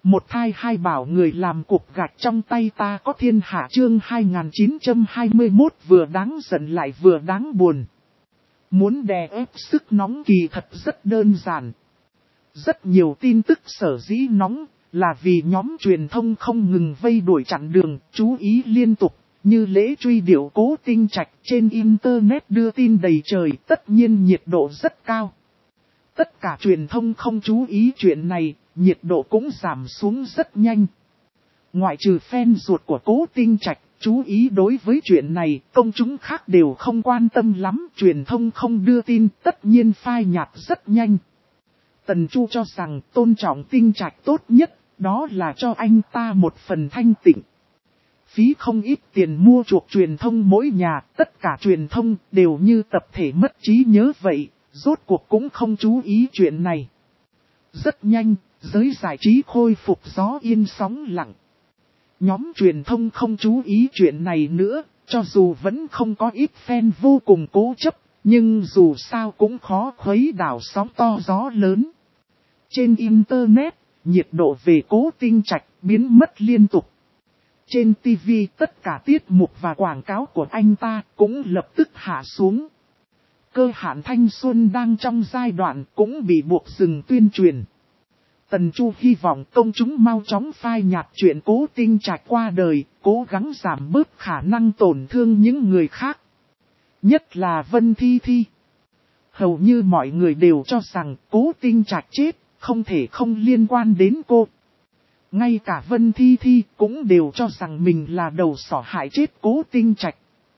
Một thai hai bảo người làm cục gạch trong tay ta có thiên hạ chương 2921 vừa đáng giận lại vừa đáng buồn. Muốn đè ép sức nóng kỳ thật rất đơn giản. Rất nhiều tin tức sở dĩ nóng là vì nhóm truyền thông không ngừng vây đuổi chặn đường, chú ý liên tục, như lễ truy điệu Cố Tinh Trạch trên Internet đưa tin đầy trời, tất nhiên nhiệt độ rất cao. Tất cả truyền thông không chú ý chuyện này, nhiệt độ cũng giảm xuống rất nhanh. Ngoại trừ fan ruột của Cố Tinh Trạch, chú ý đối với chuyện này, công chúng khác đều không quan tâm lắm, truyền thông không đưa tin, tất nhiên phai nhạt rất nhanh. Tần Chu cho rằng tôn trọng Tinh Trạch tốt nhất, đó là cho anh ta một phần thanh tịnh. Phí không ít tiền mua chuộc truyền thông mỗi nhà, tất cả truyền thông đều như tập thể mất trí nhớ vậy, rốt cuộc cũng không chú ý chuyện này. Rất nhanh, giới giải trí khôi phục gió yên sóng lặng. Nhóm truyền thông không chú ý chuyện này nữa, cho dù vẫn không có ít fan vô cùng cố chấp, nhưng dù sao cũng khó khuấy đảo sóng to gió lớn. Trên Internet, nhiệt độ về Cố Tinh Trạch biến mất liên tục. Trên TV tất cả tiết mục và quảng cáo của anh ta cũng lập tức hạ xuống. Cơ hạn thanh xuân đang trong giai đoạn cũng bị buộc dừng tuyên truyền. Tần Chu hy vọng công chúng mau chóng phai nhạt chuyện Cố Tinh Trạch qua đời, cố gắng giảm bớt khả năng tổn thương những người khác. Nhất là Vân Thi Thi. Hầu như mọi người đều cho rằng Cố Tinh Trạch chết, không thể không liên quan đến cô. Ngay cả Vân Thi Thi cũng đều cho rằng mình là đầu sỏ hại chết Cố Tinh Trạch.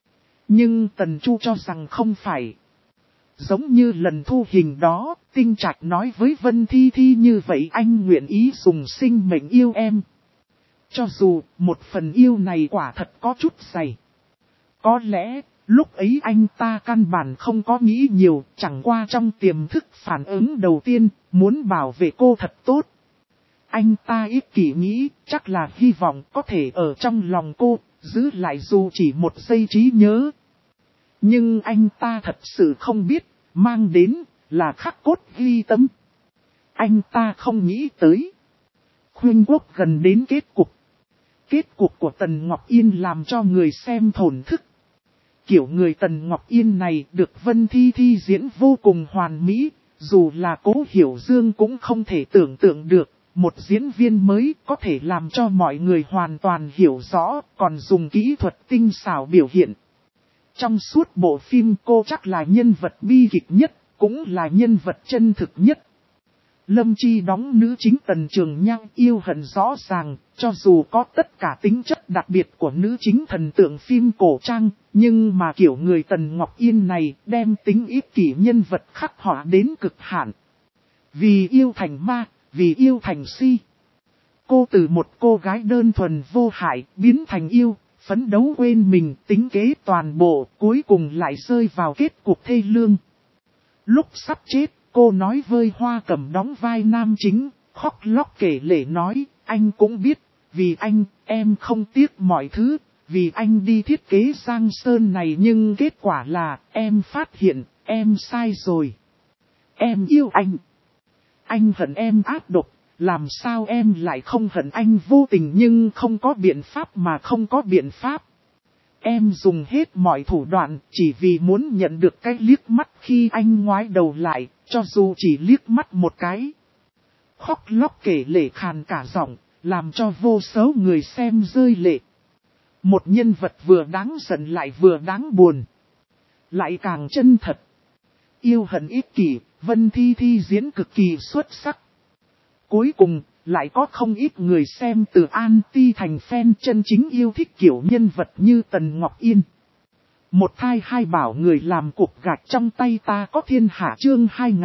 Nhưng Tần Chu cho rằng không phải. Giống như lần thu hình đó, Tinh Trạch nói với Vân Thi Thi như vậy anh nguyện ý dùng sinh mệnh yêu em. Cho dù một phần yêu này quả thật có chút dày. Có lẽ lúc ấy anh ta căn bản không có nghĩ nhiều, chẳng qua trong tiềm thức phản ứng đầu tiên muốn bảo vệ cô thật tốt. Anh ta ích kỷ nghĩ chắc là hy vọng có thể ở trong lòng cô, giữ lại dù chỉ một giây trí nhớ. Nhưng anh ta thật sự không biết, mang đến là khắc cốt ghi tâm. Anh ta không nghĩ tới. Khuynh Quốc gần đến kết cục. Kết cục của Tần Ngọc Yên làm cho người xem thổn thức. Kiểu người Tần Ngọc Yên này được Vân Thi Thi diễn vô cùng hoàn mỹ, dù là Cố Hiểu Dương cũng không thể tưởng tượng được. Một diễn viên mới có thể làm cho mọi người hoàn toàn hiểu rõ, còn dùng kỹ thuật tinh xảo biểu hiện. Trong suốt bộ phim cô chắc là nhân vật bi kịch nhất, cũng là nhân vật chân thực nhất. Lâm Chi đóng nữ chính Tần Trường Nhang yêu hận rõ ràng, cho dù có tất cả tính chất đặc biệt của nữ chính thần tượng phim cổ trang, nhưng mà kiểu người Tần Ngọc Yên này đem tính ích kỷ nhân vật khắc họa đến cực hạn. Vì yêu thành ma, vì yêu thành si. Cô từ một cô gái đơn thuần vô hại biến thành yêu, phấn đấu quên mình tính kế toàn bộ, cuối cùng lại rơi vào kết cục thê lương. Lúc sắp chết, cô nói với Hoa Cẩm đóng vai nam chính, khóc lóc kể lể nói, anh cũng biết, vì anh, em không tiếc mọi thứ, vì anh đi thiết kế Giang Sơn này nhưng kết quả là, em phát hiện, em sai rồi. Em yêu anh. Anh hận em ác độc, làm sao em lại không hận anh vô tình nhưng không có biện pháp mà không có biện pháp. Em dùng hết mọi thủ đoạn chỉ vì muốn nhận được cái liếc mắt khi anh ngoái đầu lại, cho dù chỉ liếc mắt một cái. Khóc lóc kể lể khàn cả giọng, làm cho vô số người xem rơi lệ. Một nhân vật vừa đáng giận lại vừa đáng buồn. Lại càng chân thật. Yêu hận ích kỷ, Vân Thi Thi diễn cực kỳ xuất sắc. Cuối cùng, lại có không ít người xem từ anti thành fan chân chính yêu thích kiểu nhân vật như Tần Ngọc Yên. Một thai hai bảo người làm cục gạch trong tay ta có thiên hạ chương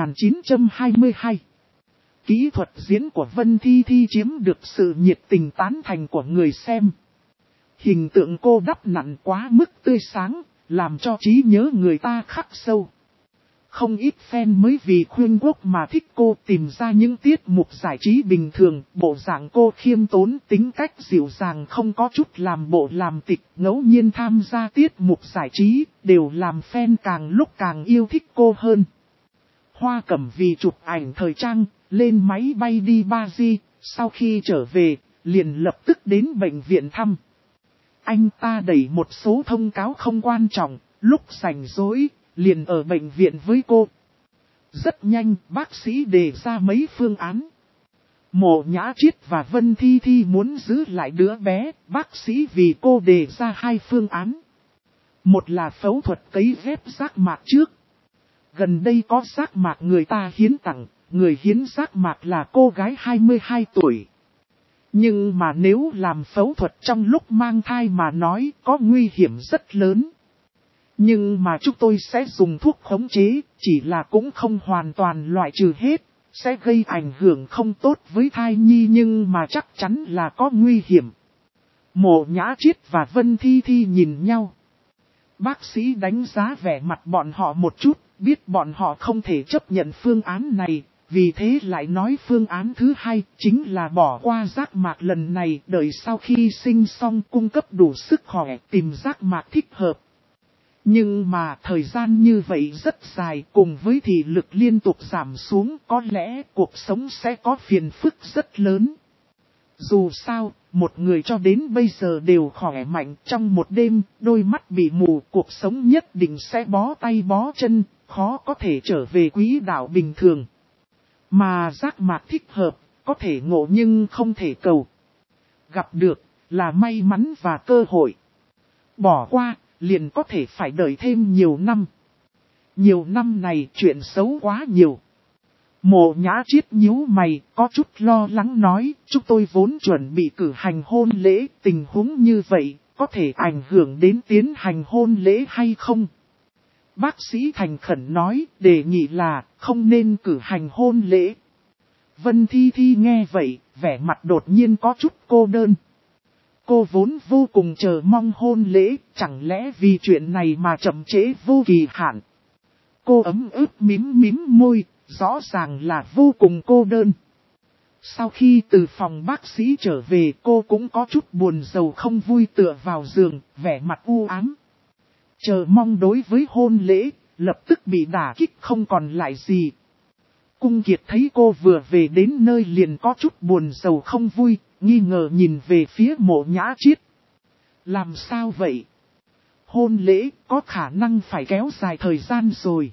2922. Kỹ thuật diễn của Vân Thi Thi chiếm được sự nhiệt tình tán thành của người xem. Hình tượng cô đắp nặn quá mức tươi sáng, làm cho trí nhớ người ta khắc sâu. Không ít fan mới vì Khuynh Quốc mà thích cô tìm ra những tiết mục giải trí bình thường, bộ dạng cô khiêm tốn tính cách dịu dàng không có chút làm bộ làm tịch, ngẫu nhiên tham gia tiết mục giải trí, đều làm fan càng lúc càng yêu thích cô hơn. Hoa Cẩm vì chụp ảnh thời trang, lên máy bay đi Paris, Sau khi trở về, liền lập tức đến bệnh viện thăm. Anh ta đẩy một số thông cáo không quan trọng, lúc rảnh rỗi, liền ở bệnh viện với cô. Rất nhanh, bác sĩ đề ra mấy phương án. Mộ Nhã Triết và Vân Thi Thi muốn giữ lại đứa bé, bác sĩ vì cô đề ra 2 phương án. Một là phẫu thuật cấy ghép giác mạc trước. Gần đây có giác mạc người ta hiến tặng, người hiến giác mạc là cô gái 22 tuổi. Nhưng mà nếu làm phẫu thuật trong lúc mang thai mà nói có nguy hiểm rất lớn. Nhưng mà chúng tôi sẽ dùng thuốc khống chế, chỉ là cũng không hoàn toàn loại trừ hết, sẽ gây ảnh hưởng không tốt với thai nhi nhưng mà chắc chắn là có nguy hiểm. Mộ Nhã Triết và Vân Thi Thi nhìn nhau. Bác sĩ đánh giá vẻ mặt bọn họ một chút, biết bọn họ không thể chấp nhận phương án này, vì thế lại nói phương án thứ 2 chính là bỏ qua giác mạc lần này, đợi sau khi sinh xong cung cấp đủ sức khỏe tìm giác mạc thích hợp. Nhưng mà thời gian như vậy rất dài, cùng với thị lực liên tục giảm xuống, có lẽ cuộc sống sẽ có phiền phức rất lớn. Dù sao, một người cho đến bây giờ đều khỏe mạnh, trong một đêm, đôi mắt bị mù, cuộc sống nhất định sẽ bó tay bó chân, khó có thể trở về quỹ đạo bình thường. Mà giác mạc thích hợp, có thể ngộ nhưng không thể cầu. Gặp được, là may mắn và cơ hội. Bỏ qua, liền có thể phải đợi thêm nhiều năm. Nhiều năm này chuyện xấu quá nhiều. Mộ Nhã Triết nhíu mày, có chút lo lắng nói, chúng tôi vốn chuẩn bị cử hành hôn lễ, tình huống như vậy, có thể ảnh hưởng đến tiến hành hôn lễ hay không? Bác sĩ thành khẩn nói, đề nghị là, không nên cử hành hôn lễ. Vân Thi Thi nghe vậy, vẻ mặt đột nhiên có chút cô đơn. Cô vốn vô cùng chờ mong hôn lễ, chẳng lẽ vì chuyện này mà chậm trễ vô kỳ hạn. Cô ấm ức mím môi, rõ ràng là vô cùng cô đơn. Sau khi từ phòng bác sĩ trở về cô cũng có chút buồn rầu không vui tựa vào giường, vẻ mặt u ám. Chờ mong đối với hôn lễ, lập tức bị đả kích không còn lại gì. Cung Kiệt thấy cô vừa về đến nơi liền có chút buồn rầu không vui, nghi ngờ nhìn về phía Mộ Nhã Triết. Làm sao vậy? Hôn lễ có khả năng phải kéo dài thời gian rồi.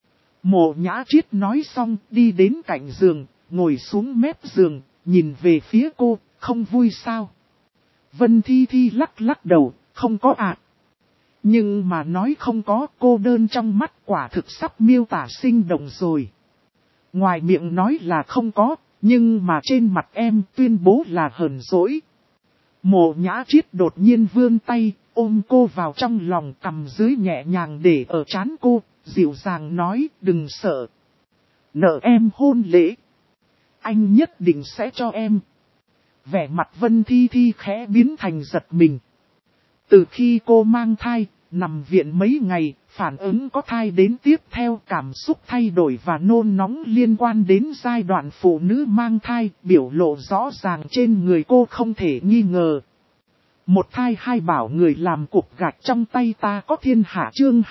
Mộ Nhã Triết nói xong đi đến cạnh giường, ngồi xuống mép giường, nhìn về phía cô, không vui sao? Vân Thi Thi lắc đầu, không có ạ. Nhưng mà nói không có, cô đơn trong mắt quả thực sắp miêu tả sinh động rồi. Ngoài miệng nói là không có, nhưng mà trên mặt em tuyên bố là hờn dỗi. Mộ Nhã Triết đột nhiên vươn tay, ôm cô vào trong lòng, cầm dưới nhẹ nhàng để ở trán cô, dịu dàng nói đừng sợ. Nợ em hôn lễ, anh nhất định sẽ cho em. Vẻ mặt Vân Thi Thi khẽ biến thành giật mình. Từ khi cô mang thai, nằm viện mấy ngày, phản ứng có thai đến tiếp theo cảm xúc thay đổi và nôn nóng liên quan đến giai đoạn phụ nữ mang thai, biểu lộ rõ ràng trên người cô không thể nghi ngờ. Một thai hai bảo người làm cục gạch trong tay ta có thiên hạ chương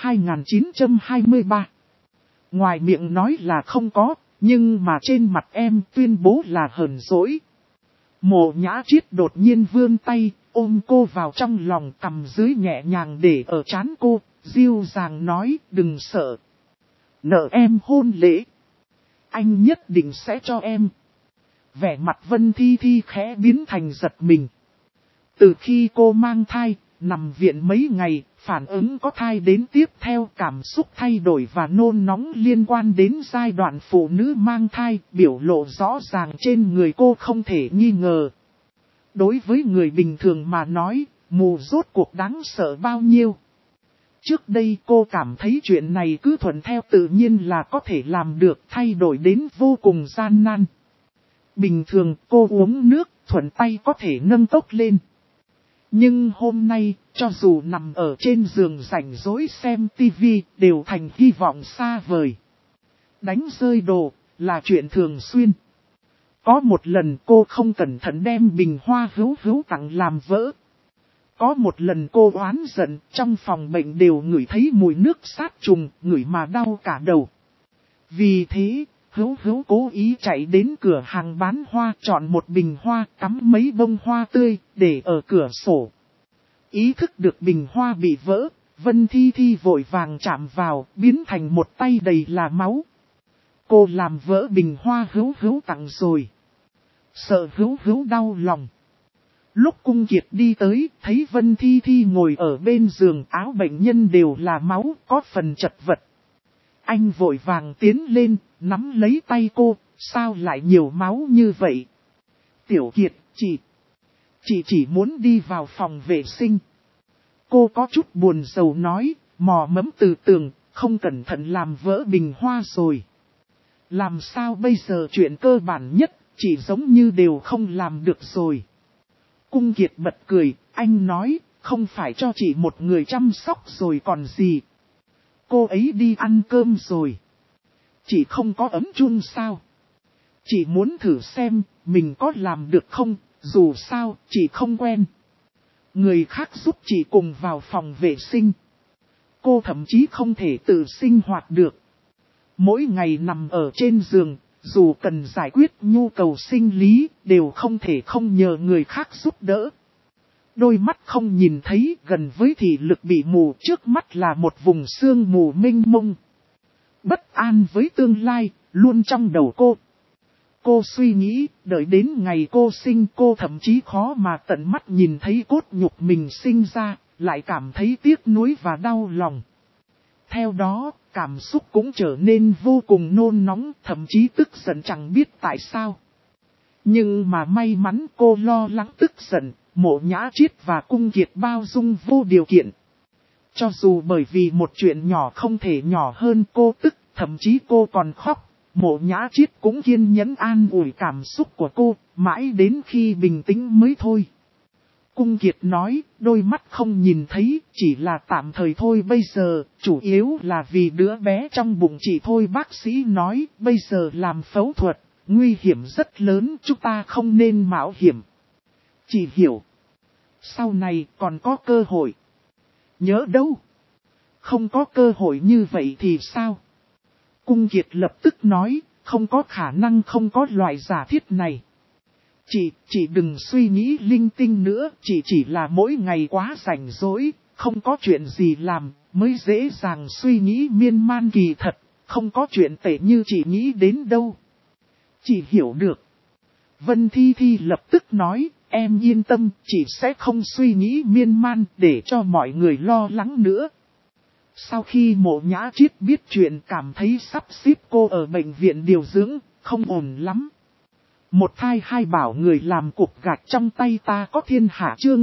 2923. Ngoài miệng nói là không có, nhưng mà trên mặt em tuyên bố là hờn dỗi. Mộ Nhã Triết đột nhiên vươn tay, ôm cô vào trong lòng, cầm dưới nhẹ nhàng để ở trán cô, dịu dàng nói đừng sợ. Nợ em hôn lễ, anh nhất định sẽ cho em. Vẻ mặt Vân Thi Thi khẽ biến thành giật mình. Từ khi cô mang thai, nằm viện mấy ngày, phản ứng có thai đến tiếp theo cảm xúc thay đổi và nôn nóng liên quan đến giai đoạn phụ nữ mang thai, biểu lộ rõ ràng trên người cô không thể nghi ngờ. Đối với người bình thường mà nói, mù rốt cuộc đáng sợ bao nhiêu. Trước đây cô cảm thấy chuyện này cứ thuận theo tự nhiên là có thể làm được, thay đổi đến vô cùng gian nan. Bình thường cô uống nước, thuận tay có thể nâng tốc lên. Nhưng hôm nay, cho dù nằm ở trên giường rảnh rỗi xem tivi, đều thành hy vọng xa vời. Đánh rơi đồ, là chuyện thường xuyên. Có một lần cô không cẩn thận đem bình hoa hữu tặng làm vỡ. Có một lần cô oán giận, trong phòng bệnh đều ngửi thấy mùi nước sát trùng, ngửi mà đau cả đầu. Vì thế, Hữu Hữu cố ý chạy đến cửa hàng bán hoa chọn một bình hoa cắm mấy bông hoa tươi để ở cửa sổ. Ý thức được bình hoa bị vỡ, Vân Thi Thi vội vàng chạm vào, biến thành một tay đầy là máu. Cô làm vỡ bình hoa Hữu Hữu tặng rồi. Sợ Hữu Hữu đau lòng. Lúc Cung Kiệt đi tới, thấy Vân Thi Thi ngồi ở bên giường, áo bệnh nhân đều là máu, có phần chật vật. Anh vội vàng tiến lên, nắm lấy tay cô, sao lại nhiều máu như vậy? Tiểu Kiệt, chị chỉ muốn đi vào phòng vệ sinh. Cô có chút buồn rầu nói, mò mẫm từ tường, không cẩn thận làm vỡ bình hoa rồi. Làm sao bây giờ chuyện cơ bản nhất, chỉ giống như đều không làm được rồi. Cung Kiệt bật cười, anh nói, không phải cho chị một người chăm sóc rồi còn gì. Cô ấy đi ăn cơm rồi. Chị không có ấm chun sao? Chị muốn thử xem, mình có làm được không, dù sao, chị không quen. Người khác giúp chị cùng vào phòng vệ sinh. Cô thậm chí không thể tự sinh hoạt được. Mỗi ngày nằm ở trên giường, dù cần giải quyết nhu cầu sinh lý, đều không thể không nhờ người khác giúp đỡ. Đôi mắt không nhìn thấy, gần với thị lực bị mù, trước mắt là một vùng sương mù mênh mông. Bất an với tương lai, luôn trong đầu cô. Cô suy nghĩ, đợi đến ngày cô sinh cô thậm chí khó mà tận mắt nhìn thấy cốt nhục mình sinh ra, lại cảm thấy tiếc nuối và đau lòng. Theo đó, cảm xúc cũng trở nên vô cùng nôn nóng, thậm chí tức giận chẳng biết tại sao. Nhưng mà may mắn cô lo lắng tức giận, Mộ Nhã Triết và Cung Kiệt bao dung vô điều kiện. Cho dù bởi vì một chuyện nhỏ không thể nhỏ hơn cô tức, thậm chí cô còn khóc, Mộ Nhã Triết cũng kiên nhẫn an ủi cảm xúc của cô, mãi đến khi bình tĩnh mới thôi. Cung Kiệt nói, đôi mắt không nhìn thấy, chỉ là tạm thời thôi bây giờ, chủ yếu là vì đứa bé trong bụng chị thôi. Bác sĩ nói, bây giờ làm phẫu thuật, nguy hiểm rất lớn, chúng ta không nên mạo hiểm. Chị hiểu. Sau này còn có cơ hội. Nhớ đâu. Không có cơ hội như vậy thì sao? Cung Kiệt lập tức nói, không có khả năng không có loại giả thiết này. Chị đừng suy nghĩ linh tinh nữa, chị chỉ là mỗi ngày quá rảnh rỗi, không có chuyện gì làm, mới dễ dàng suy nghĩ miên man kỳ thật, không có chuyện tệ như chị nghĩ đến đâu. Chị hiểu được. Vân Thi Thi lập tức nói, em yên tâm, chị sẽ không suy nghĩ miên man để cho mọi người lo lắng nữa. Sau khi Mộ Nhã Triết biết chuyện cảm thấy sắp xếp cô ở bệnh viện điều dưỡng, không ổn lắm. Một thai hai bảo người làm cục gạch trong tay ta có thiên hạ chương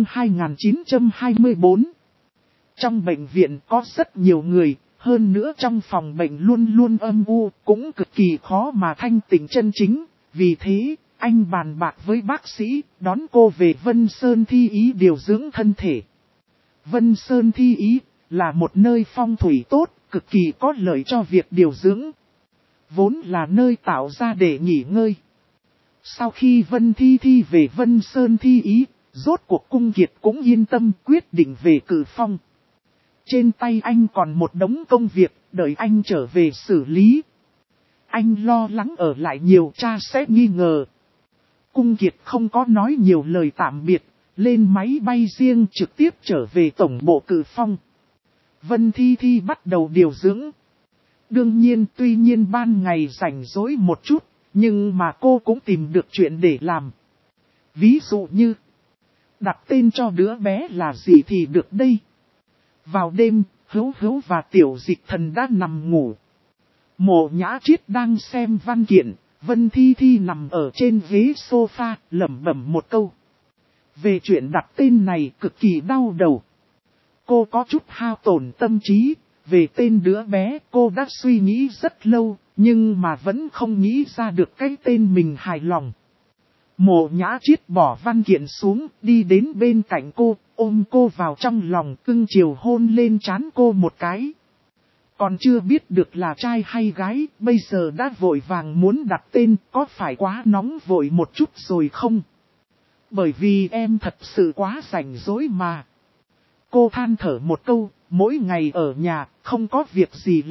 2924. Trong bệnh viện có rất nhiều người, hơn nữa trong phòng bệnh luôn luôn âm u, cũng cực kỳ khó mà thanh tịnh chân chính. Vì thế, anh bàn bạc với bác sĩ, đón cô về Vân Sơn Thi Ý điều dưỡng thân thể. Vân Sơn Thi Ý là một nơi phong thủy tốt, cực kỳ có lợi cho việc điều dưỡng. Vốn là nơi tạo ra để nghỉ ngơi. Sau khi Vân Thi Thi về Vân Sơn Thi Ý, rốt cuộc Cung Kiệt cũng yên tâm quyết định về Cử Phong. Trên tay anh còn một đống công việc, đợi anh trở về xử lý. Anh lo lắng ở lại nhiều cha sẽ nghi ngờ. Cung Kiệt không có nói nhiều lời tạm biệt, lên máy bay riêng trực tiếp trở về tổng bộ Cử Phong. Vân Thi Thi bắt đầu điều dưỡng. Đương nhiên tuy nhiên ban ngày rảnh rỗi một chút, nhưng mà cô cũng tìm được chuyện để làm. Ví dụ như, đặt tên cho đứa bé là gì thì được đây. Vào đêm, Hữu Hữu và Tiểu Dịch Thần đã nằm ngủ. Mộ Nhã Triết đang xem văn kiện, Vân Thi Thi nằm ở trên ghế sofa, lẩm bẩm một câu. Về chuyện đặt tên này cực kỳ đau đầu. Cô có chút hao tổn tâm trí, về tên đứa bé cô đã suy nghĩ rất lâu, nhưng mà vẫn không nghĩ ra được cái tên mình hài lòng. Mộ Nhã Triết bỏ văn kiện xuống, đi đến bên cạnh cô, ôm cô vào trong lòng, cưng chiều hôn lên trán cô một cái. Còn chưa biết được là trai hay gái, bây giờ đã vội vàng muốn đặt tên, có phải quá nóng vội một chút rồi không? Bởi vì em thật sự quá rảnh rỗi mà. Cô than thở một câu, mỗi ngày ở nhà, không có việc gì làm,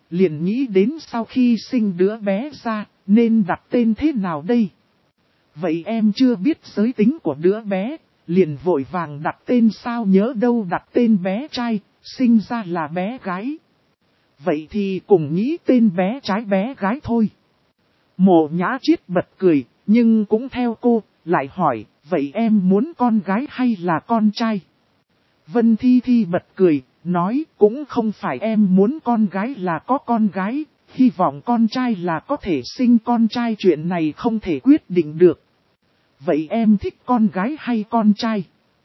liền nghĩ đến sau khi sinh đứa bé ra, nên đặt tên thế nào đây? Vậy em chưa biết giới tính của đứa bé, liền vội vàng đặt tên sao nhớ đâu đặt tên bé trai, sinh ra là bé gái. Vậy thì cùng nghĩ tên bé trai bé gái thôi. Mộ Nhã Triết bật cười, nhưng cũng theo cô, lại hỏi, vậy em muốn con gái hay là con trai? Vân Thi Thi bật cười, nói cũng không phải em muốn con gái là có con gái, hy vọng con trai là có thể sinh con trai, chuyện này không thể quyết định được. Vậy em thích con gái hay con trai?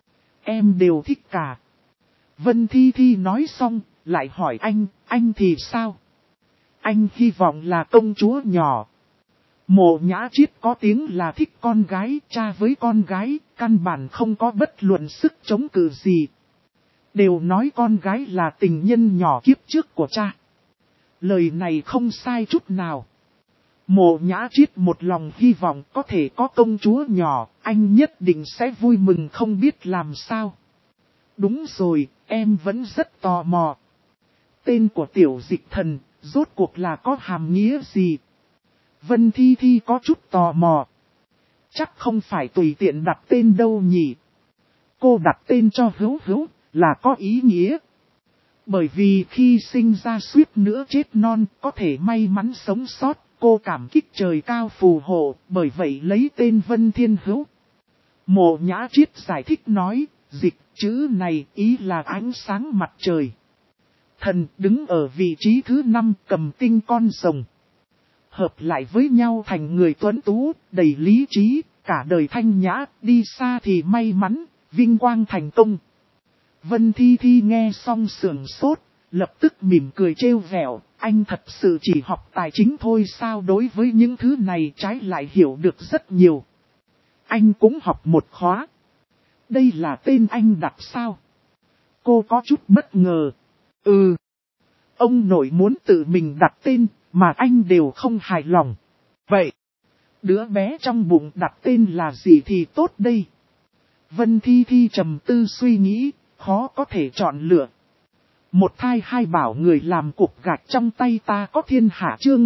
Em đều thích cả. Vân Thi Thi nói xong, lại hỏi anh thì sao? Anh hy vọng là công chúa nhỏ. Mộ Nhã Triết có tiếng là thích con gái, cha với con gái, căn bản không có bất luận sức chống cự gì. Đều nói con gái là tình nhân nhỏ kiếp trước của cha. Lời này không sai chút nào. Mộ Nhã Triết một lòng hy vọng có thể có công chúa nhỏ, anh nhất định sẽ vui mừng không biết làm sao. Đúng rồi, em vẫn rất tò mò. Tên của tiểu dịch thần, rốt cuộc là có hàm nghĩa gì? Vân Thi Thi có chút tò mò. Chắc không phải tùy tiện đặt tên đâu nhỉ. Cô đặt tên cho Hữu Hữu, là có ý nghĩa. Bởi vì khi sinh ra suýt nữa chết non, có thể may mắn sống sót, cô cảm kích trời cao phù hộ, bởi vậy lấy tên Vân Thiên Hữu. Mộ Nhã Triết giải thích nói, dịch chữ này ý là ánh sáng mặt trời. Thần đứng ở vị trí thứ 5 cầm tinh con rồng. Hợp lại với nhau thành người tuấn tú, đầy lý trí, cả đời thanh nhã, đi xa thì may mắn, vinh quang thành công. Vân Thi Thi nghe xong sườn sốt, lập tức mỉm cười trêu vẹo, anh thật sự chỉ học tài chính thôi sao, đối với những thứ này trái lại hiểu được rất nhiều. Anh cũng học một khóa. Đây là tên anh đặt sao? Cô có chút bất ngờ. Ừ. Ông nội muốn tự mình đặt tên, mà anh đều không hài lòng. Vậy, đứa bé trong bụng đặt tên là gì thì tốt đây? Vân Thi Thi trầm tư suy nghĩ, khó có thể chọn lựa. Một thai hai bảo người làm cục gạch trong tay ta có thiên hạ chương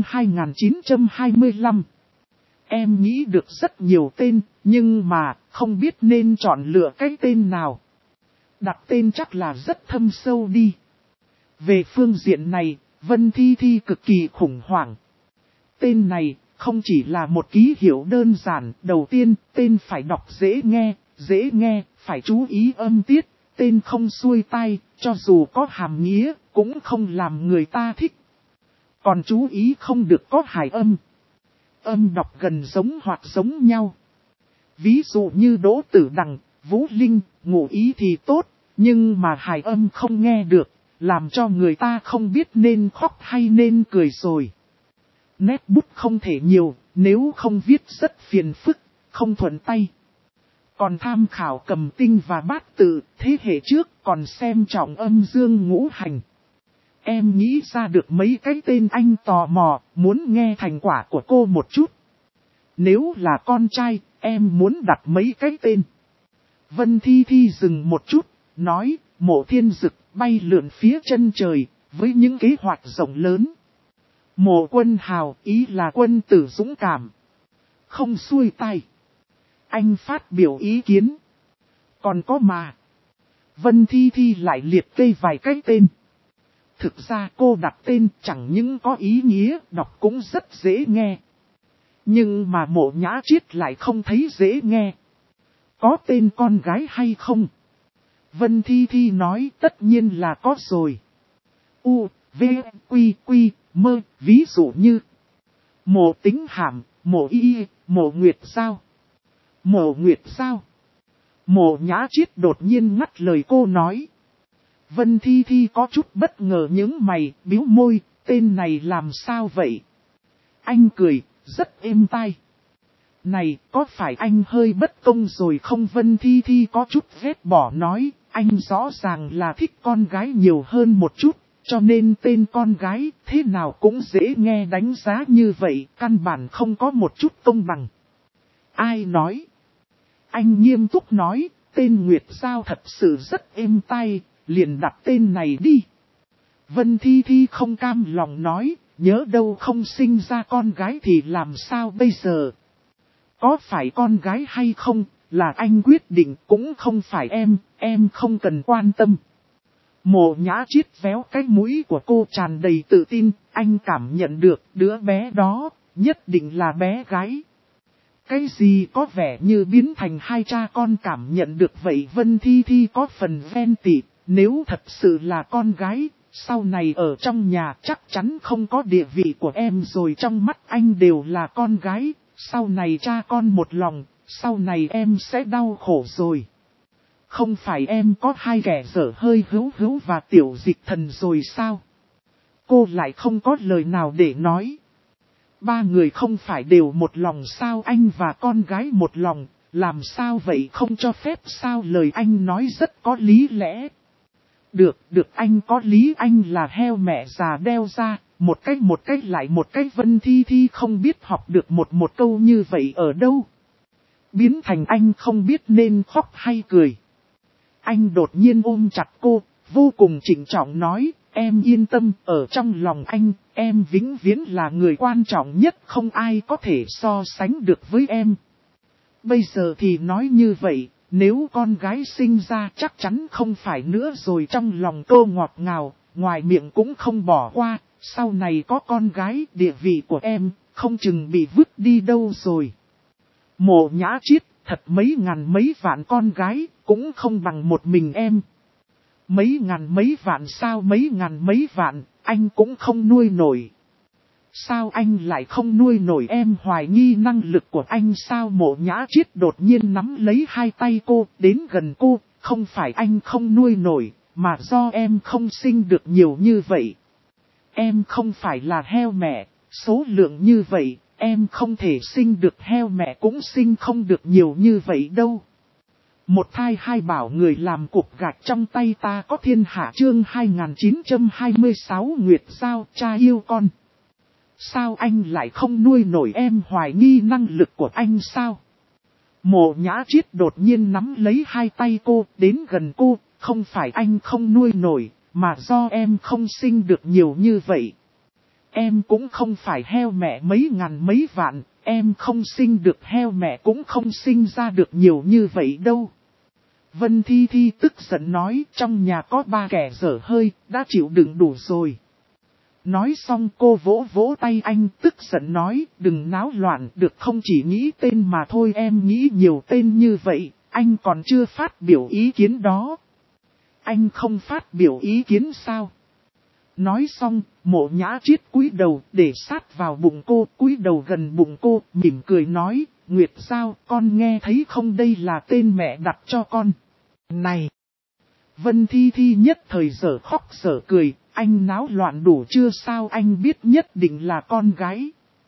2925. Em nghĩ được rất nhiều tên, nhưng mà không biết nên chọn lựa cái tên nào. Đặt tên chắc là rất thâm sâu đi. Về phương diện này, Vân Thi Thi cực kỳ khủng hoảng. Tên này không chỉ là một ký hiệu đơn giản, đầu tiên tên phải đọc dễ nghe, phải chú ý âm tiết, tên không xuôi tai, cho dù có hàm nghĩa, cũng không làm người ta thích. Còn chú ý không được có hài âm. Âm đọc gần giống hoặc giống nhau. Ví dụ như Đỗ Tử Đằng, Vũ Linh, ngụ ý thì tốt, nhưng mà hài âm không nghe được, làm cho người ta không biết nên khóc hay nên cười rồi. Nét bút không thể nhiều, nếu không viết rất phiền phức, không thuận tay. Còn tham khảo cầm tinh và bát tự, thế hệ trước còn xem trọng âm dương ngũ hành. Em nghĩ ra được mấy cái tên anh tò mò, muốn nghe thành quả của cô một chút. Nếu là con trai, em muốn đặt mấy cái tên. Vân Thi Thi dừng một chút, nói, Mộ Thiên Dực bay lượn phía chân trời, với những kế hoạch rộng lớn. Mộ Quân Hào ý là quân tử dũng cảm. Không xuôi tay. Anh phát biểu ý kiến. Còn có mà. Vân Thi Thi lại liệt kê vài cái tên. Thực ra cô đặt tên chẳng những có ý nghĩa, đọc cũng rất dễ nghe. Nhưng mà Mộ Nhã Triết lại không thấy dễ nghe. Có tên con gái hay không? Vân Thi Thi nói tất nhiên là có rồi. U, V, Quy, Quy, Mơ, ví dụ như Mộ Tính Hàm, Mộ Y, Mộ Nguyệt Sao. Mộ Nguyệt Sao? Mộ Nhã Triết đột nhiên ngắt lời cô nói. Vân Thi Thi có chút bất ngờ những mày, bĩu môi, tên này làm sao vậy? Anh cười, rất êm tai. Này, có phải anh hơi bất công rồi không? Vân Thi Thi có chút ghét bỏ nói, anh rõ ràng là thích con gái nhiều hơn một chút, cho nên tên con gái thế nào cũng dễ nghe đánh giá như vậy, căn bản không có một chút công bằng. Ai nói? Anh nghiêm túc nói, tên Nguyệt Giao thật sự rất êm tai, liền đặt tên này đi. Vân Thi Thi không cam lòng nói, nhớ đâu không sinh ra con gái thì làm sao bây giờ? Có phải con gái hay không, là anh quyết định, cũng không phải em không cần quan tâm. Mộ Nhã Chiết véo cái mũi của cô tràn đầy tự tin, anh cảm nhận được đứa bé đó, nhất định là bé gái. Cái gì có vẻ như biến thành hai cha con cảm nhận được vậy. Vân Thi Thi có phần ghen tị, nếu thật sự là con gái, sau này ở trong nhà chắc chắn không có địa vị của em rồi, trong mắt anh đều là con gái, sau này cha con một lòng, sau này em sẽ đau khổ rồi. Không phải em có hai kẻ dở hơi Hữu Hữu và Tiểu Dịch Thần rồi sao? Cô lại không có lời nào để nói. Ba người không phải đều một lòng sao, anh và con gái một lòng, làm sao vậy, không cho phép sao? Lời anh nói rất có lý lẽ. Được anh có lý, anh là heo mẹ già đeo ra, một cách lại một cách. Vân Thi Thi không biết học được một câu như vậy ở đâu. Biến thành anh không biết nên khóc hay cười. Anh đột nhiên ôm chặt cô, vô cùng trịnh trọng nói, em yên tâm, ở trong lòng anh, em vĩnh viễn là người quan trọng nhất, không ai có thể so sánh được với em. Bây giờ thì nói như vậy, nếu con gái sinh ra chắc chắn không phải nữa rồi. Trong lòng cô ngọt ngào, ngoài miệng cũng không bỏ qua, sau này có con gái, địa vị của em, không chừng bị vứt đi đâu rồi. Mộ Nhã Chiết, thật mấy ngàn mấy vạn con gái, cũng không bằng một mình em. Mấy ngàn mấy vạn sao? Mấy ngàn mấy vạn, anh cũng không nuôi nổi. Sao anh lại không nuôi nổi? Em hoài nghi năng lực của anh sao? Mộ Nhã Chiết đột nhiên nắm lấy hai tay cô, đến gần cô, không phải anh không nuôi nổi, mà do em không sinh được nhiều như vậy. Em không phải là heo mẹ, số lượng như vậy, em không thể sinh được, heo mẹ cũng sinh không được nhiều như vậy đâu. Một thai hai bảo người làm cục gạch trong tay ta có thiên hạ. Chương 2926 Nguyệt Giao, cha yêu con. Sao anh lại không nuôi nổi? Em hoài nghi năng lực của anh sao? Mộ Nhã Chiết đột nhiên nắm lấy hai tay cô, đến gần cô, không phải anh không nuôi nổi, mà do em không sinh được nhiều như vậy. Em cũng không phải heo mẹ mấy ngàn mấy vạn, em không sinh được, heo mẹ cũng không sinh ra được nhiều như vậy đâu. Vân Thi Thi tức giận nói, trong nhà có ba kẻ dở hơi, đã chịu đựng đủ rồi. Nói xong cô vỗ vỗ tay anh, tức giận nói, đừng náo loạn, được không? Chỉ nghĩ tên mà thôi, em nghĩ nhiều tên như vậy, anh còn chưa phát biểu ý kiến đó. Anh không phát biểu ý kiến sao? Nói xong, Mộ Nhã Chiết cúi đầu để sát vào bụng cô, cúi đầu gần bụng cô, mỉm cười nói, Nguyệt Giao, con nghe thấy không, đây là tên mẹ đặt cho con. Này! Vân Thi Thi nhất thời dở khóc dở cười, anh náo loạn đủ chưa? Sao anh biết nhất định là con gái?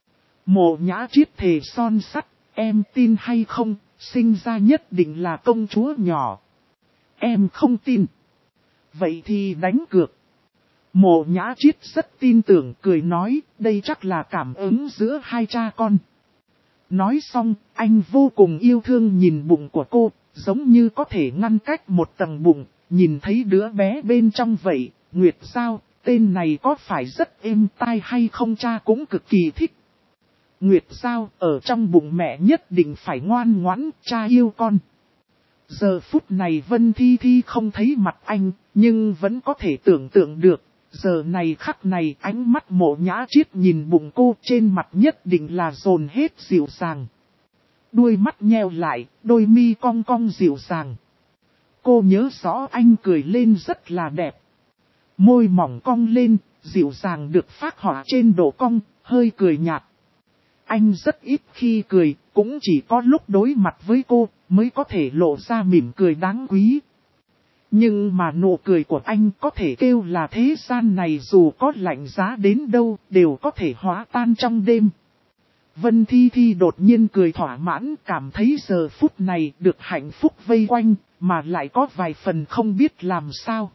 Mộ Nhã Chiết thề son sắt, em tin hay không, sinh ra nhất định là công chúa nhỏ. Em không tin. Vậy thì đánh cược. Mộ Nhã Chiết rất tin tưởng, cười nói, đây chắc là cảm ứng giữa hai cha con. Nói xong, anh vô cùng yêu thương nhìn bụng của cô, giống như có thể ngăn cách một tầng bụng, nhìn thấy đứa bé bên trong vậy. Nguyệt Giao, tên này có phải rất êm tai hay không? Cha cũng cực kỳ thích. Nguyệt Giao, ở trong bụng mẹ nhất định phải ngoan ngoãn, cha yêu con. Giờ phút này Vân Thi Thi không thấy mặt anh, nhưng vẫn có thể tưởng tượng được. Giờ này khắc này ánh mắt Mộ Nhã Chiết nhìn bụng cô, trên mặt nhất định là dồn hết dịu dàng. Đuôi mắt nheo lại, đôi mi cong cong dịu dàng. Cô nhớ rõ anh cười lên rất là đẹp. Môi mỏng cong lên, dịu dàng được phác họa trên độ cong, hơi cười nhạt. Anh rất ít khi cười, cũng chỉ có lúc đối mặt với cô, mới có thể lộ ra mỉm cười đáng quý. Nhưng mà nụ cười của anh có thể kêu là thế gian này dù có lạnh giá đến đâu, đều có thể hóa tan trong đêm. Vân Thi Thi đột nhiên cười thỏa mãn, cảm thấy giờ phút này được hạnh phúc vây quanh, mà lại có vài phần không biết làm sao.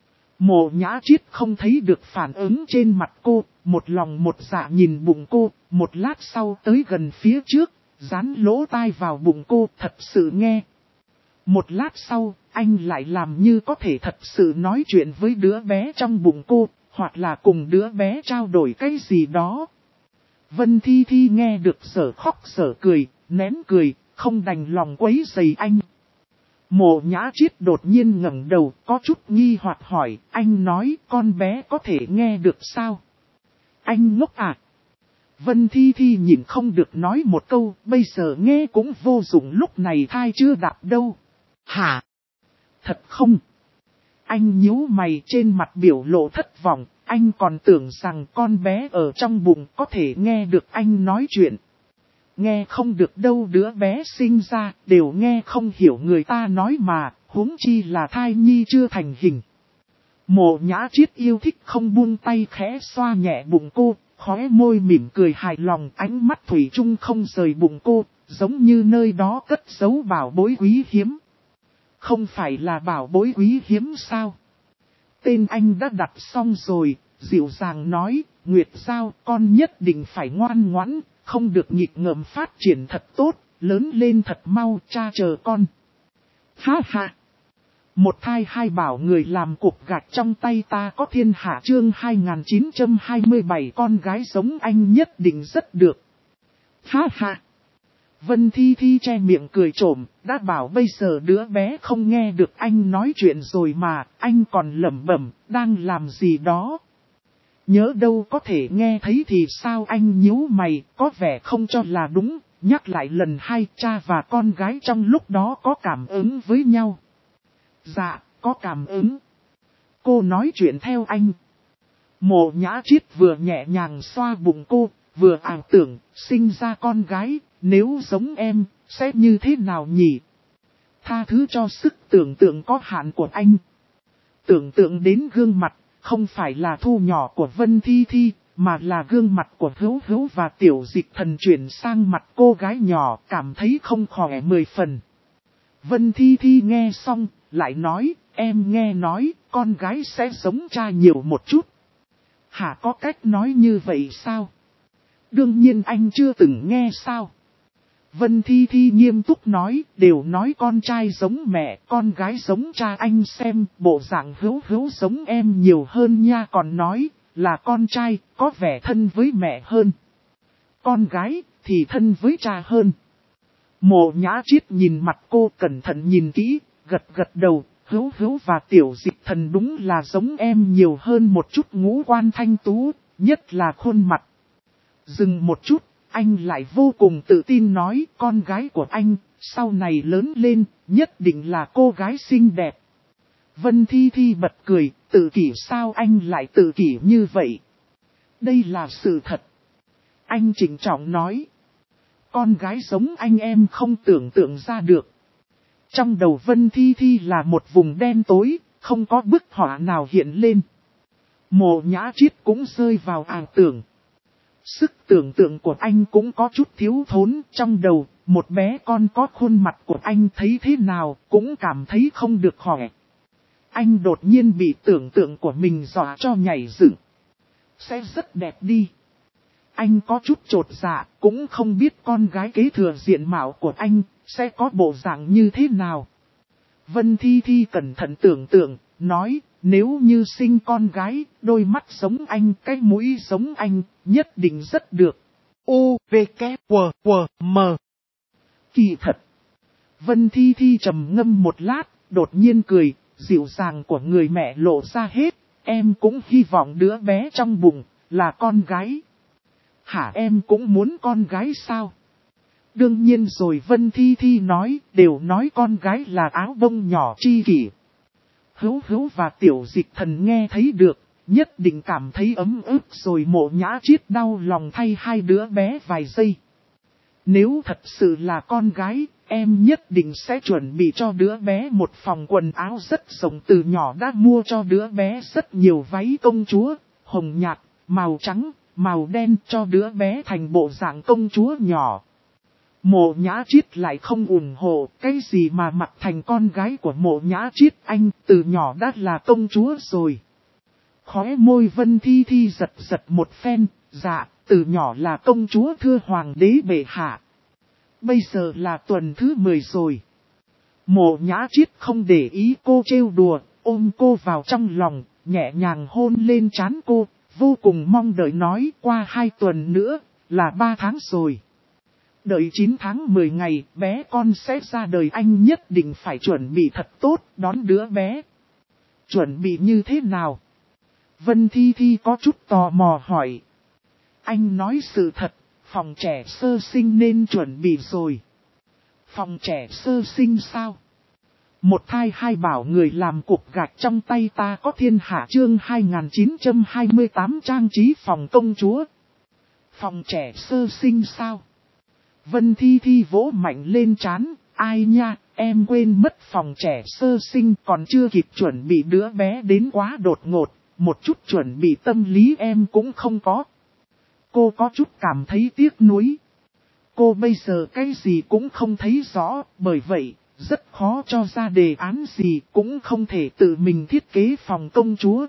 Mộ Nhã Chiết không thấy được phản ứng trên mặt cô, một lòng một dạ nhìn bụng cô, một lát sau tới gần phía trước, dán lỗ tai vào bụng cô, thật sự nghe. Một lát sau, anh lại làm như có thể thật sự nói chuyện với đứa bé trong bụng cô, hoặc là cùng đứa bé trao đổi cái gì đó. Vân Thi Thi nghe được sở khóc sở cười, nén cười, không đành lòng quấy rầy anh. Mộ Nhã Triết đột nhiên ngẩng đầu, có chút nghi hoặc hỏi, anh nói con bé có thể nghe được sao? Anh ngốc à? Vân Thi Thi nhìn không được nói một câu, bây giờ nghe cũng vô dụng, lúc này thai chưa đạp đâu. Hả? Thật không? Anh nhíu mày, trên mặt biểu lộ thất vọng, anh còn tưởng rằng con bé ở trong bụng có thể nghe được anh nói chuyện. Nghe không được đâu, đứa bé sinh ra đều nghe không hiểu người ta nói mà, huống chi là thai nhi chưa thành hình. Mộ Nhã Triết yêu thích không buông tay, khẽ xoa nhẹ bụng cô, khóe môi mỉm cười hài lòng, ánh mắt thủy chung không rời bụng cô, giống như nơi đó cất giấu bảo bối quý hiếm. Không phải là bảo bối quý hiếm sao? Tên anh đã đặt xong rồi, dịu dàng nói, Nguyệt Giao, con nhất định phải ngoan ngoãn, không được nghịch ngợm, phát triển thật tốt, lớn lên thật mau, cha chờ con. Ha ha! Một thai hai bảo, người làm cục gạch trong tay ta có thiên hạ, chương 2927, con gái giống anh nhất định rất được. Ha ha! Vân Thi Thi che miệng cười trộm, đã bảo bây giờ đứa bé không nghe được anh nói chuyện rồi mà, anh còn lẩm bẩm, đang làm gì đó. Nhớ đâu có thể nghe thấy thì sao? Anh nhíu mày, có vẻ không cho là đúng, nhắc lại lần hai, cha và con gái trong lúc đó có cảm ứng với nhau. Dạ, có cảm ứng. Cô nói chuyện theo anh. Mộ Nhã Triết vừa nhẹ nhàng xoa bụng cô, vừa ảo tưởng, sinh ra con gái, nếu giống em, sẽ như thế nào nhỉ? Tha thứ cho sức tưởng tượng có hạn của anh. Tưởng tượng đến gương mặt, không phải là thu nhỏ của Vân Thi Thi, mà là gương mặt của Hữu Hữu và Tiểu Dịch Thần chuyển sang mặt cô gái nhỏ, cảm thấy không khỏe 10 phần. Vân Thi Thi nghe xong, lại nói, em nghe nói, con gái sẽ giống cha nhiều một chút. Hả, có cách nói như vậy sao? Đương nhiên anh chưa từng nghe sao? Vân Thi Thi nghiêm túc nói, đều nói con trai giống mẹ, con gái giống cha, anh xem, bộ dạng Hữu Hữu giống em nhiều hơn nha, còn nói, là con trai, có vẻ thân với mẹ hơn. Con gái, thì thân với cha hơn. Mộ Nhã Triết nhìn mặt cô, cẩn thận nhìn kỹ, gật gật đầu, Hữu Hữu và Tiểu Dịch Thần đúng là giống em nhiều hơn một chút, ngũ quan thanh tú, nhất là khuôn mặt. Dừng một chút, anh lại vô cùng tự tin nói, con gái của anh, sau này lớn lên, nhất định là cô gái xinh đẹp. Vân Thi Thi bật cười, tự kỷ sao anh lại tự kỷ như vậy? Đây là sự thật. Anh trịnh trọng nói. Con gái giống anh em không tưởng tượng ra được. Trong đầu Vân Thi Thi là một vùng đen tối, không có bức họa nào hiện lên. Mộ Nhã Triết cũng rơi vào ảo tưởng. Sức tưởng tượng của anh cũng có chút thiếu thốn, trong đầu, một bé con có khuôn mặt của anh thấy thế nào cũng cảm thấy không được khỏe. Anh đột nhiên bị tưởng tượng của mình dọa cho nhảy dựng. Sẽ rất đẹp đi. Anh có chút chột dạ, cũng không biết con gái kế thừa diện mạo của anh, sẽ có bộ dạng như thế nào. Vân Thi Thi cẩn thận tưởng tượng, nói, nếu như sinh con gái, đôi mắt giống anh, cái mũi giống anh, nhất định rất được. U, V, K, W, W, M. Kỳ thật. Vân Thi Thi trầm ngâm một lát, đột nhiên cười, dịu dàng của người mẹ lộ ra hết. Em cũng hy vọng đứa bé trong bụng, là con gái. Hả, em cũng muốn con gái sao? Đương nhiên rồi, Vân Thi Thi nói, đều nói con gái là áo bông nhỏ chi kỷ. Hữu Hữu và Tiểu Dịch Thần nghe thấy được, nhất định cảm thấy ấm ức rồi. Mộ Nhã Triết đau lòng thay hai đứa bé vài giây. Nếu thật sự là con gái, em nhất định sẽ chuẩn bị cho đứa bé một phòng quần áo rất rộng, từ nhỏ đã mua cho đứa bé rất nhiều váy công chúa, hồng nhạt, màu trắng, màu đen, cho đứa bé thành bộ dạng công chúa nhỏ. Mộ Nhã Triết lại không ủng hộ, cái gì mà mặc thành con gái của Mộ Nhã Triết, anh từ nhỏ đã là công chúa rồi. Khóe môi Vân Thi Thi giật giật một phen, dạ, từ nhỏ là công chúa thưa hoàng đế bệ hạ. Bây giờ là tuần thứ 10 rồi. Mộ Nhã Triết không để ý cô trêu đùa, ôm cô vào trong lòng, nhẹ nhàng hôn lên trán cô, vô cùng mong đợi nói qua 2 tuần nữa, là 3 tháng rồi. Đợi 9 tháng 10 ngày, bé con sẽ ra đời, anh nhất định phải chuẩn bị thật tốt, đón đứa bé. Chuẩn bị như thế nào? Vân Thi Thi có chút tò mò hỏi. Anh nói sự thật, phòng trẻ sơ sinh nên chuẩn bị rồi. Phòng trẻ sơ sinh sao? Một thai hai bảo người làm cục gạch trong tay ta có thiên hạ chương 2928 trang trí phòng công chúa. Phòng trẻ sơ sinh sao? Vân Thi Thi vỗ mạnh lên trán, ai nha, em quên mất phòng trẻ sơ sinh còn chưa kịp chuẩn bị đứa bé đến quá đột ngột, một chút chuẩn bị tâm lý em cũng không có. Cô có chút cảm thấy tiếc nuối. Cô bây giờ cái gì cũng không thấy rõ, bởi vậy, rất khó cho ra đề án gì, cũng không thể tự mình thiết kế phòng công chúa.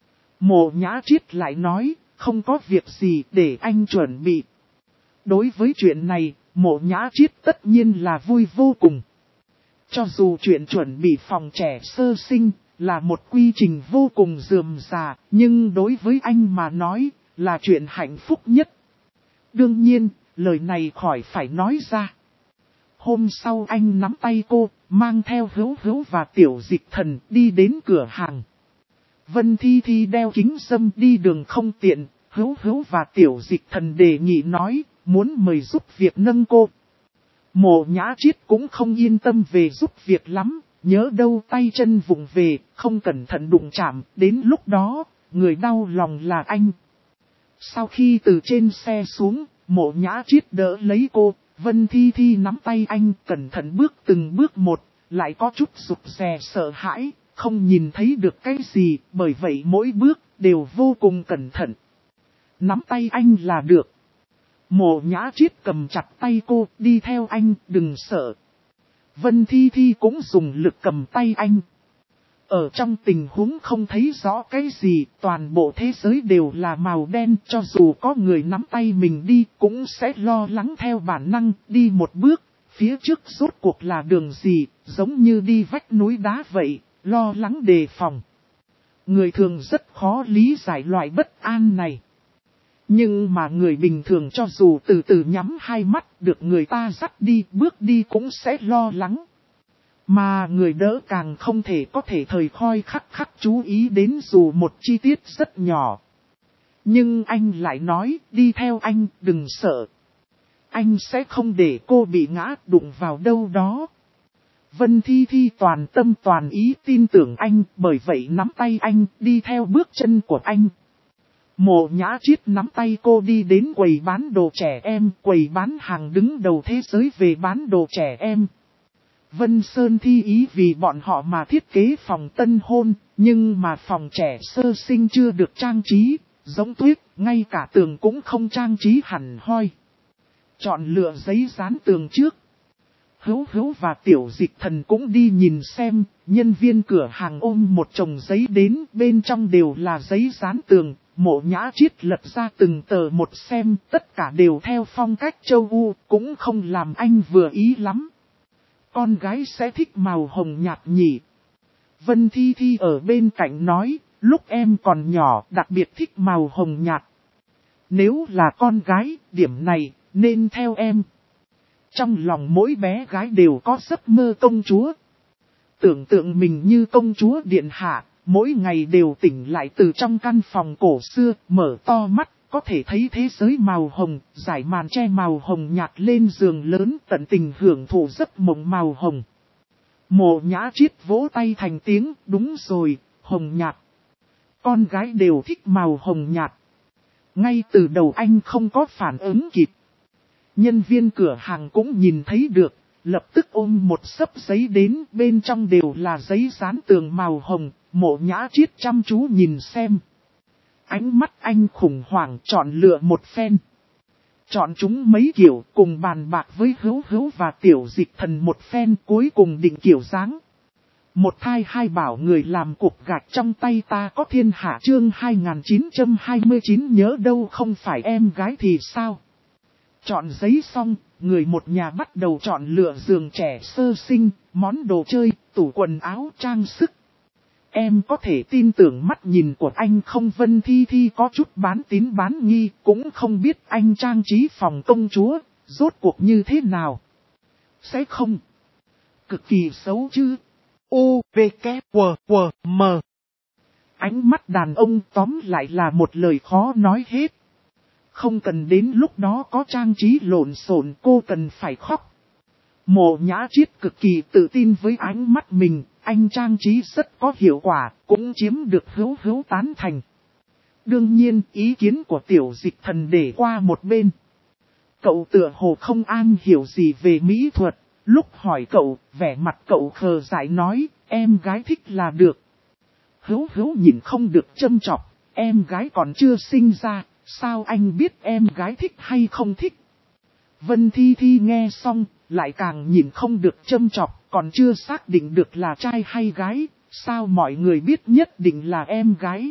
Mộ Nhã Triết lại nói, không có việc gì để anh chuẩn bị. Đối với chuyện này, Mộ Nhã Triết tất nhiên là vui vô cùng. Cho dù chuyện chuẩn bị phòng trẻ sơ sinh là một quy trình vô cùng rườm rà, nhưng đối với anh mà nói là chuyện hạnh phúc nhất. Đương nhiên, lời này khỏi phải nói ra. Hôm sau anh nắm tay cô, mang theo Hữu Hữu và Tiểu Dịch Thần đi đến cửa hàng. Vân Thi Thi đeo kính râm đi đường không tiện, Hữu Hữu và Tiểu Dịch Thần đề nghị nói, muốn mời giúp việc nâng cô. Mộ Nhã Triết cũng không yên tâm về giúp việc lắm, nhớ đâu tay chân vụng về, không cẩn thận đụng chạm, đến lúc đó, người đau lòng là anh. Sau khi từ trên xe xuống, Mộ Nhã Triết đỡ lấy cô, Vân Thi Thi nắm tay anh cẩn thận bước từng bước một, lại có chút rụt rè sợ hãi, không nhìn thấy được cái gì, bởi vậy mỗi bước đều vô cùng cẩn thận. Nắm tay anh là được. Mộ Nhã Triết cầm chặt tay cô, đi theo anh, đừng sợ. Vân Thi Thi cũng dùng lực cầm tay anh. Ở trong tình huống không thấy rõ cái gì, toàn bộ thế giới đều là màu đen, cho dù có người nắm tay mình đi, cũng sẽ lo lắng theo bản năng, đi một bước, phía trước rốt cuộc là đường gì, giống như đi vách núi đá vậy, lo lắng đề phòng. Người thường rất khó lý giải loại bất an này. Nhưng mà người bình thường cho dù từ từ nhắm hai mắt được người ta dắt đi, bước đi cũng sẽ lo lắng. Mà người đỡ càng không thể có thể thời khoi khắc chú ý đến dù một chi tiết rất nhỏ. Nhưng anh lại nói, đi theo anh, đừng sợ. Anh sẽ không để cô bị ngã đụng vào đâu đó. Vân Thi Thi toàn tâm toàn ý tin tưởng anh, bởi vậy nắm tay anh, đi theo bước chân của anh. Mộ Nhã Triết nắm tay cô đi đến quầy bán đồ trẻ em, quầy bán hàng đứng đầu thế giới về bán đồ trẻ em. Vân Sơn thi ý vì bọn họ mà thiết kế phòng tân hôn, nhưng mà phòng trẻ sơ sinh chưa được trang trí, giống tuyết, ngay cả tường cũng không trang trí hẳn hoi. Chọn lựa giấy dán tường trước. Hữu Hữu và Tiểu Dịch Thần cũng đi nhìn xem, nhân viên cửa hàng ôm một chồng giấy đến, bên trong đều là giấy dán tường. Mộ Nhã Triết lật ra từng tờ một xem, tất cả đều theo phong cách châu U, cũng không làm anh vừa ý lắm. Con gái sẽ thích màu hồng nhạt nhỉ? Vân Thi Thi ở bên cạnh nói, lúc em còn nhỏ đặc biệt thích màu hồng nhạt. Nếu là con gái, điểm này, nên theo em. Trong lòng mỗi bé gái đều có giấc mơ công chúa. Tưởng tượng mình như công chúa điện hạ, mỗi ngày đều tỉnh lại từ trong căn phòng cổ xưa, mở to mắt, có thể thấy thế giới màu hồng, giải màn che màu hồng nhạt lên giường lớn, tận tình hưởng thụ giấc mộng màu hồng. Mộ Nhã Triết vỗ tay thành tiếng, đúng rồi, hồng nhạt. Con gái đều thích màu hồng nhạt. Ngay từ đầu anh không có phản ứng kịp. Nhân viên cửa hàng cũng nhìn thấy được, lập tức ôm một xấp giấy đến, bên trong đều là giấy dán tường màu hồng. Mộ Nhã Triết chăm chú nhìn xem. Ánh mắt anh khủng hoảng chọn lựa một phen. Chọn chúng mấy kiểu cùng bàn bạc với Hữu Hữu và Tiểu Dịch Thần một phen, cuối cùng định kiểu dáng. Một thai hai bảo người làm cục gạch trong tay ta có thiên hạ chương 2929 nhớ đâu không phải em gái thì sao. Chọn giấy xong, người một nhà bắt đầu chọn lựa giường trẻ sơ sinh, món đồ chơi, tủ quần áo trang sức. em có thể tin tưởng mắt nhìn của anh không? Vân Thi Thi có chút bán tín bán nghi, cũng không biết anh trang trí phòng công chúa, rốt cuộc như thế nào. Sẽ không cực kỳ xấu chứ? U, V, K, W, W, M. Ánh mắt đàn ông tóm lại là một lời khó nói hết. Không cần đến lúc đó có trang trí lộn xộn, cô cần phải khóc. Mộ Nhã Triết cực kỳ tự tin với ánh mắt mình, anh trang trí rất có hiệu quả, cũng chiếm được Hữu Hữu tán thành. Đương nhiên, ý kiến của Tiểu Dịch Thần để qua một bên. Cậu tựa hồ không am hiểu gì về mỹ thuật, lúc hỏi cậu, vẻ mặt cậu khờ dại nói, em gái thích là được. Hữu Hữu nhìn không được châm chọc, em gái còn chưa sinh ra, sao anh biết em gái thích hay không thích? Vân Thi Thi nghe xong, lại càng nhìn không được châm chọc, còn chưa xác định được là trai hay gái, sao mọi người biết nhất định là em gái?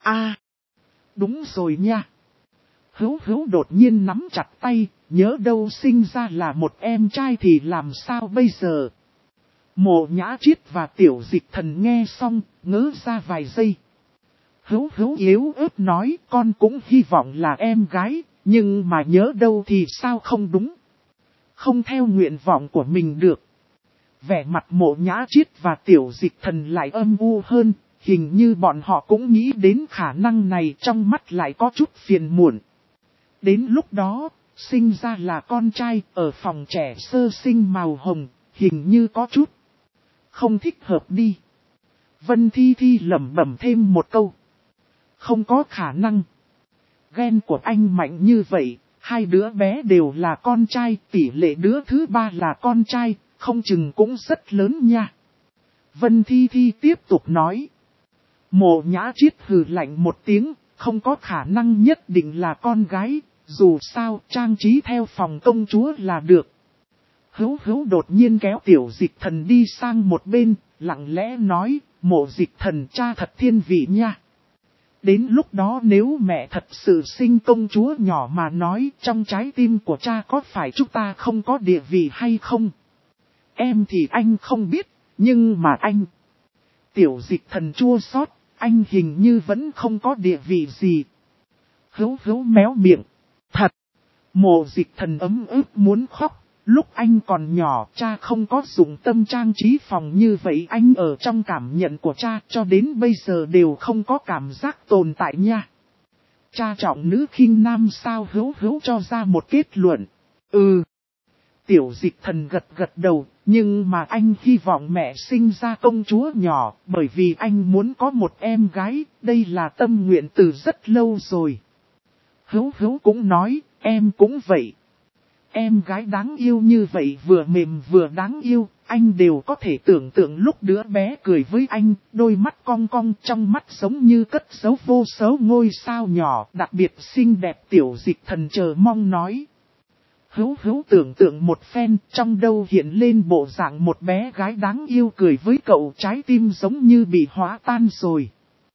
Đúng rồi nha. Hữu Hữu đột nhiên nắm chặt tay, nhớ đâu sinh ra là một em trai thì làm sao bây giờ? Mộ Nhã Triết và Tiểu Dịch Thần nghe xong, ngớ ra vài giây. Hữu Hữu yếu ớt nói, con cũng hy vọng là em gái, nhưng mà nhớ đâu thì sao không đúng? Không theo nguyện vọng của mình được. Vẻ mặt Mộ Nhã Triết và Tiểu Dịch Thần lại âm u hơn, hình như bọn họ cũng nghĩ đến khả năng này, trong mắt lại có chút phiền muộn. Đến lúc đó, sinh ra là con trai, ở phòng trẻ sơ sinh màu hồng, hình như có chút không thích hợp đi. Vân Thi Thi lẩm bẩm thêm một câu. Không có khả năng. Gen của anh mạnh như vậy, hai đứa bé đều là con trai, tỷ lệ đứa thứ ba là con trai, không chừng cũng rất lớn nha. Vân Thi Thi tiếp tục nói. Mộ Nhã Triết hừ lạnh một tiếng, không có khả năng nhất định là con gái, dù sao trang trí theo phòng công chúa là được. Hữu Hữu đột nhiên kéo Tiểu Dịch Thần đi sang một bên, lặng lẽ nói, Mộ Dịch Thần cha thật thiên vị nha. Đến lúc đó nếu mẹ thật sự sinh công chúa nhỏ mà nói, trong trái tim của cha có phải chúng ta không có địa vị hay không? Em thì anh không biết, nhưng mà anh... Tiểu Dịch Thần chua xót, anh hình như vẫn không có địa vị gì. Hữu Hữu méo miệng. Thật! Mộ Dịch Thần ấm ức muốn khóc. Lúc anh còn nhỏ, cha không có dụng tâm trang trí phòng như vậy, anh ở trong cảm nhận của cha cho đến bây giờ đều không có cảm giác tồn tại nha. Cha trọng nữ khinh nam sao? Hữu Hữu cho ra một kết luận. Tiểu Dịch Thần gật gật đầu, nhưng mà anh hy vọng mẹ sinh ra công chúa nhỏ, bởi vì anh muốn có một em gái, đây là tâm nguyện từ rất lâu rồi. Hữu Hữu cũng nói, em cũng vậy. Em gái đáng yêu như vậy, vừa mềm vừa đáng yêu, anh đều có thể tưởng tượng lúc đứa bé cười với anh, đôi mắt cong cong, trong mắt giống như cất giấu vô số ngôi sao nhỏ, đặc biệt xinh đẹp. Tiểu Dịch Thần chờ mong nói. Hữu Hữu tưởng tượng một phen, trong đầu hiện lên bộ dạng một bé gái đáng yêu cười với cậu, trái tim giống như bị hóa tan rồi.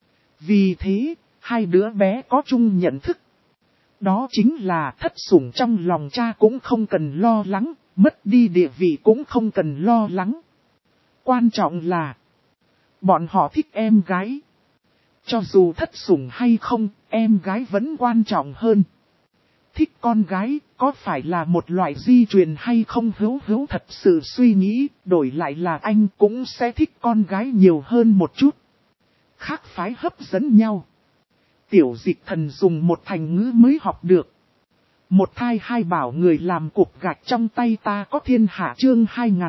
Vì thế, hai đứa bé có chung nhận thức. Đó chính là thất sủng trong lòng cha cũng không cần lo lắng, mất đi địa vị cũng không cần lo lắng. Quan trọng là, bọn họ thích em gái. Cho dù thất sủng hay không, em gái vẫn quan trọng hơn. Thích con gái, có phải là một loại di truyền hay không? Hữu Hữu thật sự suy nghĩ, đổi lại là anh cũng sẽ thích con gái nhiều hơn một chút. Khác phái hấp dẫn nhau. Tiểu Dịch Thần dùng một thành ngữ mới học được. Một thai hai bảo, người làm cục gạch trong tay ta có thiên hạ. Chương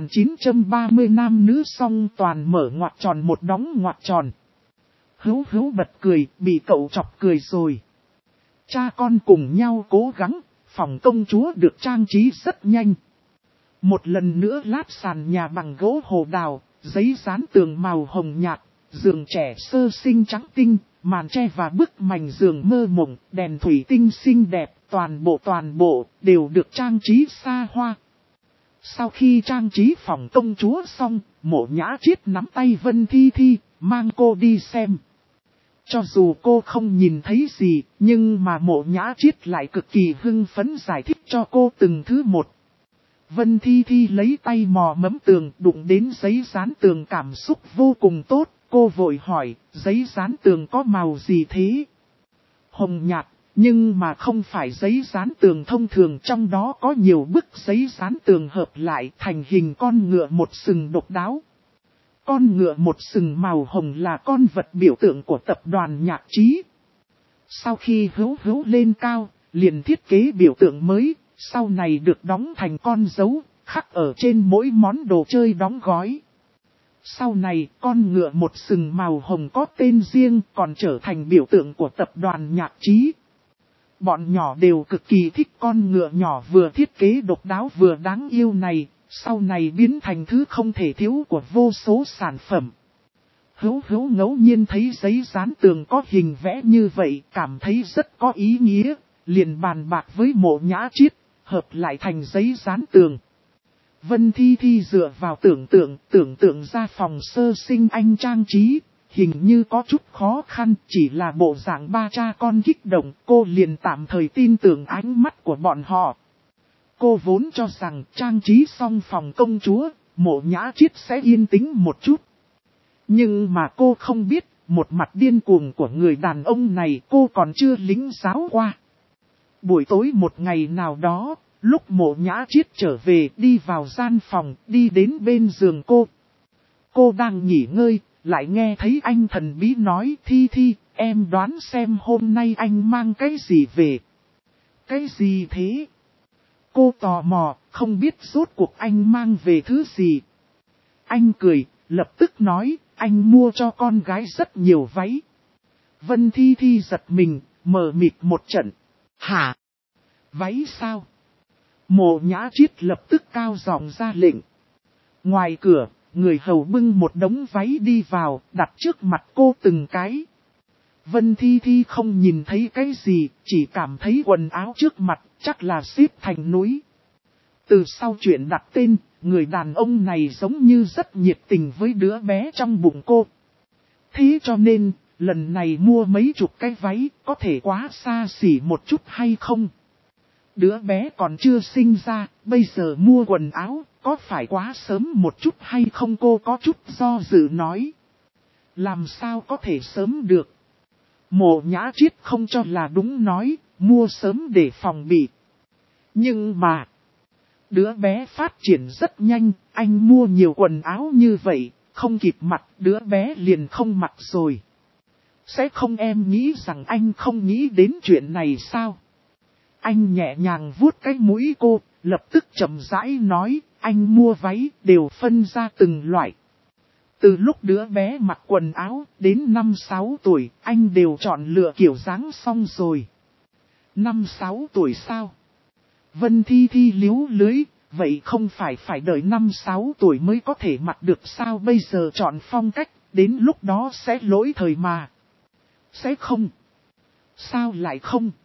2930 nam nữ song toàn mở ngoặc tròn một đóng ngoặc tròn. Hữu Hữu bật cười, bị cậu chọc cười rồi. Cha con cùng nhau cố gắng, phòng công chúa được trang trí rất nhanh. Một lần nữa lát sàn nhà bằng gỗ hồ đào, giấy dán tường màu hồng nhạt, giường trẻ sơ sinh trắng tinh, màn tre và bức mành giường mơ mộng, đèn thủy tinh xinh đẹp, toàn bộ đều được trang trí xa hoa. Sau khi trang trí phòng công chúa xong, Mộ Nhã Triết nắm tay Vân Thi Thi, mang cô đi xem. Cho dù cô không nhìn thấy gì, nhưng mà Mộ Nhã Triết lại cực kỳ hưng phấn giải thích cho cô từng thứ một. Vân Thi Thi lấy tay mò mẫm tường, đụng đến giấy dán tường, cảm xúc vô cùng tốt, Cô vội hỏi, giấy dán tường có màu gì thế? Hồng nhạt, nhưng mà không phải giấy dán tường thông thường, trong đó có nhiều bức giấy dán tường hợp lại thành hình con ngựa một sừng độc đáo. Con ngựa một sừng màu hồng là con vật biểu tượng của tập đoàn Nhạc Trí. Sau khi hữu lên cao, liền thiết kế biểu tượng mới, sau này được đóng thành con dấu, khắc ở trên mỗi món đồ chơi đóng gói. Sau này, con ngựa một sừng màu hồng có tên riêng, còn trở thành biểu tượng của tập đoàn Nhạc Trí. Bọn nhỏ đều cực kỳ thích con ngựa nhỏ vừa thiết kế độc đáo vừa đáng yêu này, sau này biến thành thứ không thể thiếu của vô số sản phẩm. Hữu ngẫu nhiên thấy giấy dán tường có hình vẽ như vậy, cảm thấy rất có ý nghĩa, liền bàn bạc với Mộ Nhã Chiết, hợp lại thành giấy dán tường. Vân Thi Thi dựa vào tưởng tượng ra phòng sơ sinh anh trang trí, hình như có chút khó khăn, chỉ là bộ dạng ba cha con kích động, cô liền tạm thời tin tưởng ánh mắt của bọn họ. Cô vốn cho rằng trang trí xong phòng công chúa, Mộ Nhã Chiết sẽ yên tĩnh một chút. Nhưng mà cô không biết, một mặt điên cuồng của người đàn ông này cô còn chưa lĩnh giáo qua. Buổi tối một ngày nào đó, lúc Mộ Nhã Chiết trở về đi vào gian phòng, đi đến bên giường cô. Cô đang nghỉ ngơi, lại nghe thấy anh thần bí nói, Thi Thi, em đoán xem hôm nay anh mang cái gì về. Cái gì thế? Cô tò mò, không biết rốt cuộc anh mang về thứ gì. Anh cười, lập tức nói, anh mua cho con gái rất nhiều váy. Vân Thi Thi giật mình, mờ mịt một trận. Hả? Váy sao? Mộ Nhã Chiết lập tức cao giọng ra lệnh. Ngoài cửa, người hầu bưng một đống váy đi vào, đặt trước mặt cô từng cái. Vân Thi Thi không nhìn thấy cái gì, chỉ cảm thấy quần áo trước mặt chắc là xếp thành núi. Từ sau chuyện đặt tên, người đàn ông này giống như rất nhiệt tình với đứa bé trong bụng cô. Thế cho nên, lần này mua mấy chục cái váy, có thể quá xa xỉ một chút hay không? Đứa bé còn chưa sinh ra, bây giờ mua quần áo, có phải quá sớm một chút hay không? Cô có chút do dự nói. Làm sao có thể sớm được? Mộ Nhã Chiết không cho là đúng nói, mua sớm để phòng bị. Nhưng mà, đứa bé phát triển rất nhanh, anh mua nhiều quần áo như vậy, không kịp mặc, đứa bé liền không mặc rồi. Sẽ không em nghĩ rằng anh không nghĩ đến chuyện này sao? Anh nhẹ nhàng vuốt cái mũi cô, lập tức chậm rãi nói, anh mua váy đều phân ra từng loại. Từ lúc đứa bé mặc quần áo đến 5-6 tuổi, anh đều chọn lựa kiểu dáng xong rồi. 5-6 tuổi sao? Vân Thi Thi liếu lưới, vậy không phải đợi 5-6 tuổi mới có thể mặc được sao? Bây giờ chọn phong cách, đến lúc đó sẽ lỗi thời mà. Sẽ không? Sao lại không?